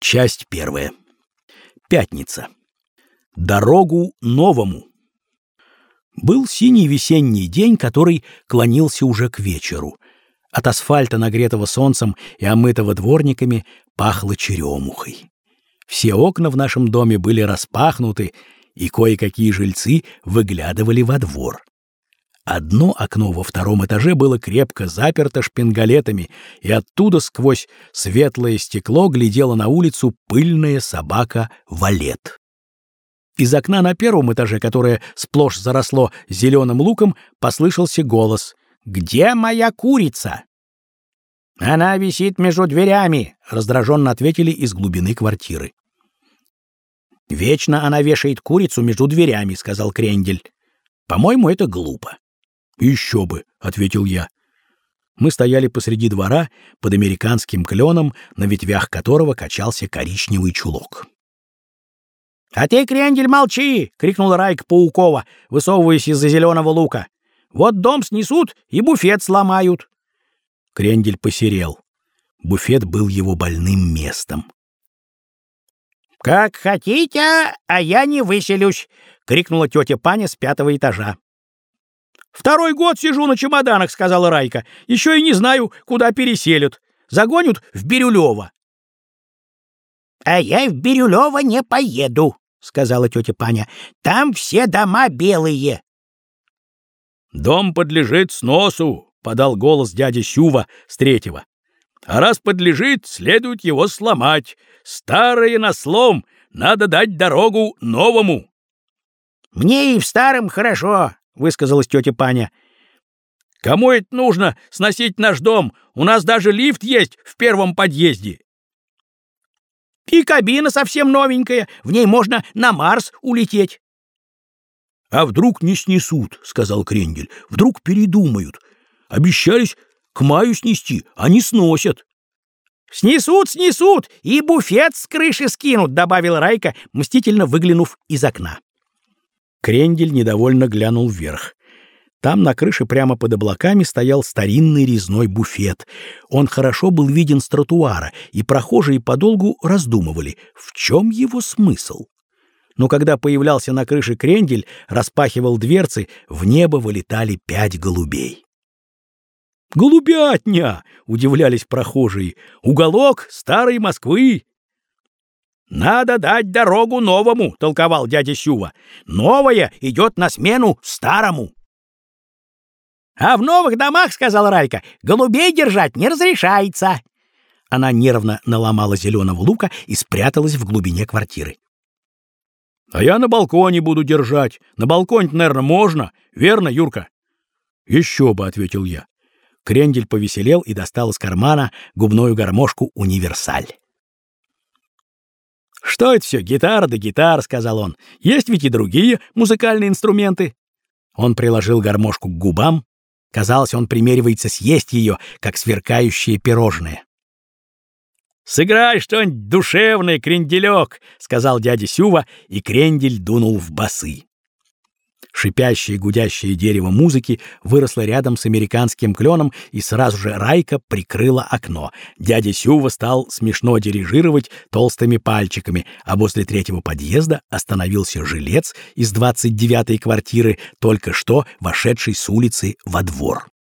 Часть первая. Пятница. Дорогу новому. Был синий весенний день, который клонился уже к вечеру. От асфальта, нагретого солнцем и омытого дворниками, пахло черемухой. Все окна в нашем доме были распахнуты, и кое-какие жильцы выглядывали во двор. Одно окно во втором этаже было крепко заперто шпингалетами, и оттуда сквозь светлое стекло глядела на улицу пыльная собака Валет. Из окна на первом этаже, которое сплошь заросло зеленым луком, послышался голос: «Где моя курица?» «Она висит между дверями», — раздраженно ответили из глубины квартиры. «Вечно она вешает курицу между дверями», — сказал Крендель. «По-моему, это глупо». «Еще бы», — ответил я. Мы стояли посреди двора под американским кленом, на ветвях которого качался коричневый чулок. «А ты, Крендель, молчи!» — крикнула Райка Паукова, высовываясь из-за зеленого лука. «Вот дом снесут и буфет сломают». Крендель посерел. Буфет был его больным местом. «Как хотите, а я не выселюсь!» — крикнула тетя Паня с 5-го этажа. «Второй год сижу на чемоданах», — сказала Райка. «Еще и не знаю, куда переселят. Загонят в Бирюлево». «А я в Бирюлево не поеду», — сказала тетя Паня. «Там все дома белые». «Дом подлежит сносу», — подал голос дядя Сюва с 3-го. «А раз подлежит, следует его сломать. Старое на слом, надо дать дорогу новому». «Мне и в старом хорошо», — высказалась тетя Паня. «Кому это нужно сносить наш дом? У нас даже лифт есть в первом подъезде. И кабина совсем новенькая, в ней можно на Марс улететь». «А вдруг не снесут?» — сказал Крендель. «Вдруг передумают. Обещались к маю снести, а не сносят». «Снесут, снесут, и буфет с крыши скинут», — добавила Райка, мстительно выглянув из окна. Крендель недовольно глянул вверх. Там на крыше прямо под облаками стоял старинный резной буфет. Он хорошо был виден с тротуара, и прохожие подолгу раздумывали, в чем его смысл. Но когда появлялся на крыше Крендель, распахивал дверцы, в небо вылетали 5 голубей. «Голубятня!» — удивлялись прохожие. «Уголок старой Москвы!» «Надо дать дорогу новому», — толковал дядя Сюва. «Новое идет на смену старому». «А в новых домах, — сказала Райка, — голубей держать не разрешается». Она нервно наломала зеленого лука и спряталась в глубине квартиры. «А я на балконе буду держать. На балконе-то, наверное, можно. Верно, Юрка?» «Еще бы», — ответил я. Крендель повеселел и достал из кармана губную гармошку «Универсаль». «Что это все? Гитара да гитара», — сказал он. «Есть ведь и другие музыкальные инструменты». Он приложил гармошку к губам. Казалось, он примеривается съесть ее, как сверкающее пирожное. «Сыграй что-нибудь душевное, Кренделек», — сказал дядя Сюва, и Крендель дунул в басы. Шипящее гудящее дерево музыки выросло рядом с американским кленом, и сразу же Райка прикрыла окно. Дядя Сюва стал смешно дирижировать толстыми пальчиками, а возле 3-го подъезда остановился жилец из 29-й квартиры, только что вошедший с улицы во двор.